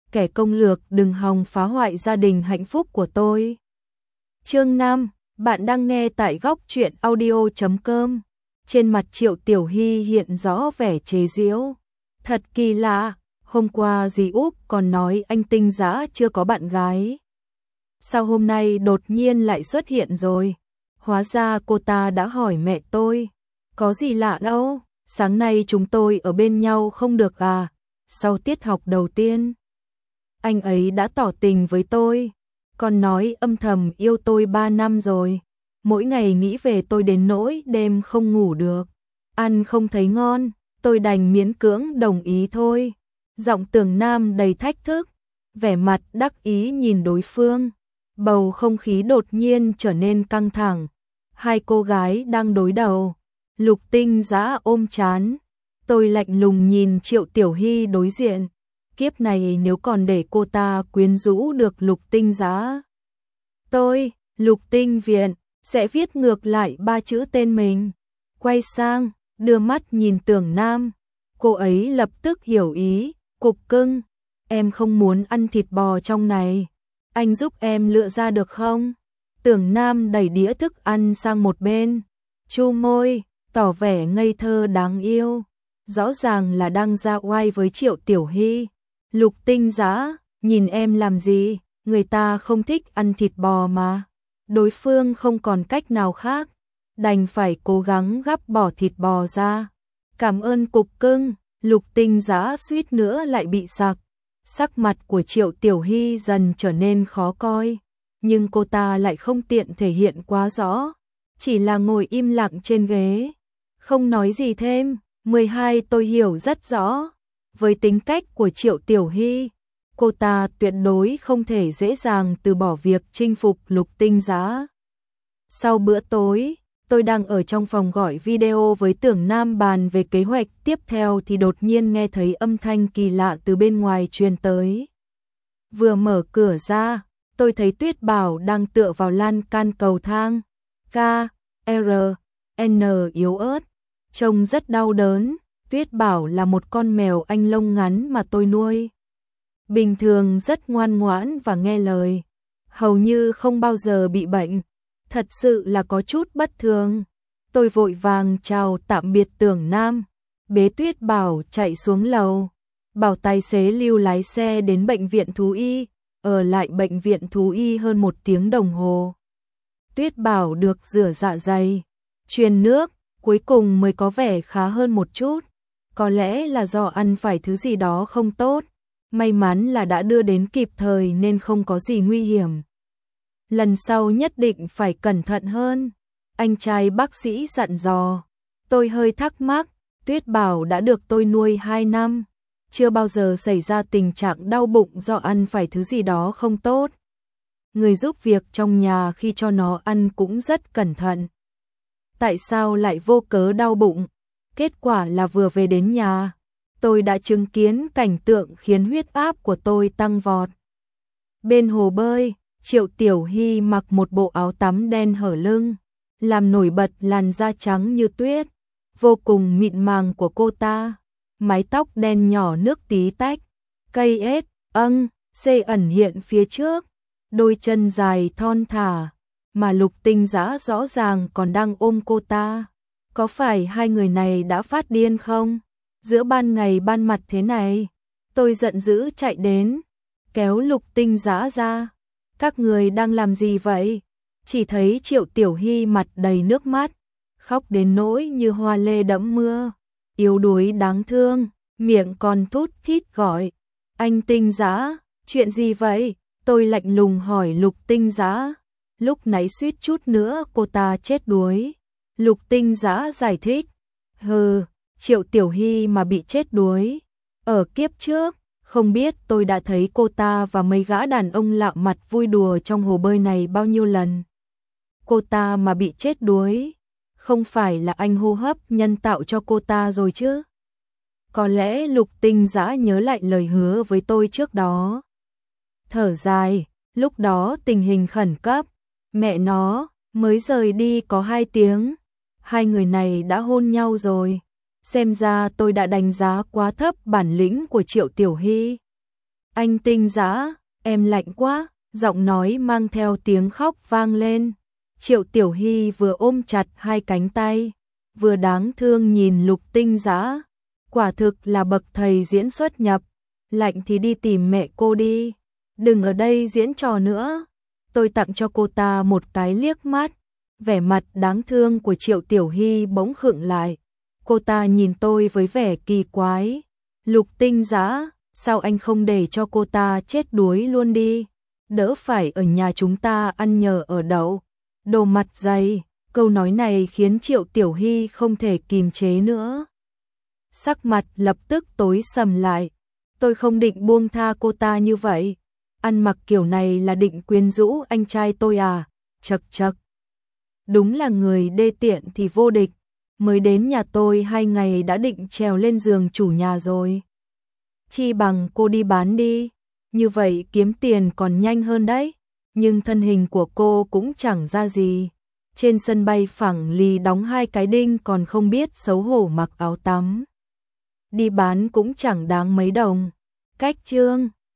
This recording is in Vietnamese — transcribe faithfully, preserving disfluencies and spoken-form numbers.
kẻ công lược đừng hòng phá hoại gia đình hạnh phúc của tôi. Chương năm, bạn đang nghe tại góc truyện audio chấm com. Trên mặt Triệu Tiểu Hy hiện rõ vẻ chế giễu. Thật kỳ lạ, hôm qua dì Út còn nói anh Tinh Dã chưa có bạn gái. Sao hôm nay đột nhiên lại xuất hiện rồi? Hóa ra cô ta đã hỏi mẹ tôi. Có gì lạ đâu, sáng nay chúng tôi ở bên nhau không được à? Sau tiết học đầu tiên, anh ấy đã tỏ tình với tôi, còn nói âm thầm yêu tôi ba năm rồi. Mỗi ngày nghĩ về tôi đến nỗi đêm không ngủ được, ăn không thấy ngon, tôi đành miễn cưỡng đồng ý thôi. Giọng Tưởng Nam đầy thách thức, vẻ mặt đắc ý nhìn đối phương. Bầu không khí đột nhiên trở nên căng thẳng. Hai cô gái đang đối đầu. Lục Tinh Dã ôm trán. Tôi lạnh lùng nhìn Triệu Tiểu Hy đối diện. Kiếp này nếu còn để cô ta quyến rũ được Lục Tinh Dã, tôi, Lục Tinh Viện, sẽ viết ngược lại ba chữ tên mình. Quay sang, đưa mắt nhìn Tưởng Nam. Cô ấy lập tức hiểu ý. Cục cưng, em không muốn ăn thịt bò trong này. Anh giúp em lựa ra được không? Tưởng Nam đẩy đĩa thức ăn sang một bên, chu môi, tỏ vẻ ngây thơ đáng yêu. Rõ ràng là đang ra oai với Triệu Tiểu Hy. Lục Tinh Dã, nhìn em làm gì? Người ta không thích ăn thịt bò mà. Đối phương không còn cách nào khác, đành phải cố gắng gắp bỏ thịt bò ra. Cảm ơn cục cưng. Lục Tinh Dã suýt nữa lại bị sặc. Sắc mặt của Triệu Tiểu Hy dần trở nên khó coi, nhưng cô ta lại không tiện thể hiện quá rõ, chỉ là ngồi im lặng trên ghế, không nói gì thêm. mười hai tôi hiểu rất rõ, với tính cách của Triệu Tiểu Hy, cô ta tuyệt đối không thể dễ dàng từ bỏ việc chinh phục Lục Tinh Dã. Sau bữa tối, tôi đang ở trong phòng gọi video với Tưởng Nam bàn về kế hoạch tiếp theo thì đột nhiên nghe thấy âm thanh kỳ lạ từ bên ngoài truyền tới. Vừa mở cửa ra, tôi thấy Tuyết Bảo đang tựa vào lan can cầu thang. K, R, N yếu ớt, trông rất đau đớn. Tuyết Bảo là một con mèo Anh lông ngắn mà tôi nuôi. Bình thường rất ngoan ngoãn và nghe lời, hầu như không bao giờ bị bệnh. Thật sự là có chút bất thường. Tôi vội vàng chào tạm biệt Tưởng Nam, bế Tuyết Bảo chạy xuống lầu, bảo tài xế Lưu lái xe đến bệnh viện thú y, ở lại bệnh viện thú y hơn một tiếng đồng hồ. Tuyết Bảo được rửa dạ dày, truyền nước, cuối cùng mới có vẻ khá hơn một chút. Có lẽ là do ăn phải thứ gì đó không tốt, may mắn là đã đưa đến kịp thời nên không có gì nguy hiểm. Lần sau nhất định phải cẩn thận hơn, anh trai bác sĩ dặn dò. Tôi hơi thắc mắc, Tuyết Bảo đã được tôi nuôi hai năm, chưa bao giờ xảy ra tình trạng đau bụng do ăn phải thứ gì đó không tốt. Người giúp việc trong nhà khi cho nó ăn cũng rất cẩn thận. Tại sao lại vô cớ đau bụng? Kết quả là vừa về đến nhà, tôi đã chứng kiến cảnh tượng khiến huyết áp của tôi tăng vọt. Bên hồ bơi, Triệu Tiểu Hy mặc một bộ áo tắm đen hở lưng, làm nổi bật làn da trắng như tuyết, vô cùng mịn màng của cô ta. Mái tóc đen nhỏ nước tí tách, cây ết, âng, xê ẩn hiện phía trước, đôi chân dài thon thả, mà Lục Tinh Dã rõ ràng còn đang ôm cô ta. Có phải hai người này đã phát điên không? Giữa ban ngày ban mặt thế này, tôi giận dữ chạy đến, kéo Lục Tinh Dã ra. Các người đang làm gì vậy? Chỉ thấy Triệu Tiểu Hy mặt đầy nước mắt, khóc đến nỗi như hoa lê đẫm mưa, yếu đuối đáng thương, miệng còn thút thít gọi. Anh Tinh Dã, chuyện gì vậy? Tôi lạnh lùng hỏi Lục Tinh Dã. Lúc nãy suýt chút nữa cô ta chết đuối. Lục Tinh Dã giải thích. Hừ, Triệu Tiểu Hy mà bị chết đuối. Ở kiếp trước, không biết tôi đã thấy cô ta và mấy gã đàn ông lạ mặt vui đùa trong hồ bơi này bao nhiêu lần. Cô ta mà bị chết đuối, không phải là anh hô hấp nhân tạo cho cô ta rồi chứ? Có lẽ Lục Tinh Dã nhớ lại lời hứa với tôi trước đó. Thở dài, lúc đó tình hình khẩn cấp, mẹ nó, mới rời đi có hai tiếng, hai người này đã hôn nhau rồi. Xem ra tôi đã đánh giá quá thấp bản lĩnh của Triệu Tiểu Hy. Anh Tinh Dã, em lạnh quá, giọng nói mang theo tiếng khóc vang lên. Triệu Tiểu Hy vừa ôm chặt hai cánh tay, vừa đáng thương nhìn Lục Tinh Dã. Quả thực là bậc thầy diễn xuất nhập, lạnh thì đi tìm mẹ cô đi, đừng ở đây diễn trò nữa. Tôi tặng cho cô ta một cái liếc mắt, vẻ mặt đáng thương của Triệu Tiểu Hy bỗng khựng lại. Cô ta nhìn tôi với vẻ kỳ quái. Lục Tinh Dã, sao anh không để cho cô ta chết đuối luôn đi, đỡ phải ở nhà chúng ta ăn nhờ ở đậu. Đồ mặt dày, câu nói này khiến Triệu Tiểu Hy không thể kìm chế nữa. Sắc mặt lập tức tối sầm lại. Tôi không định buông tha cô ta như vậy. Ăn mặc kiểu này là định quyến rũ anh trai tôi à? Chậc chậc. Đúng là người đê tiện thì vô địch. Mới đến nhà tôi hai ngày đã định trèo lên giường chủ nhà rồi. Chi bằng cô đi bán đi, như vậy kiếm tiền còn nhanh hơn đấy. Nhưng thân hình của cô cũng chẳng ra gì. Trên sân bay phẳng lì đóng hai cái đinh còn không biết xấu hổ mặc áo tắm. Đi bán cũng chẳng đáng mấy đồng. Cách chương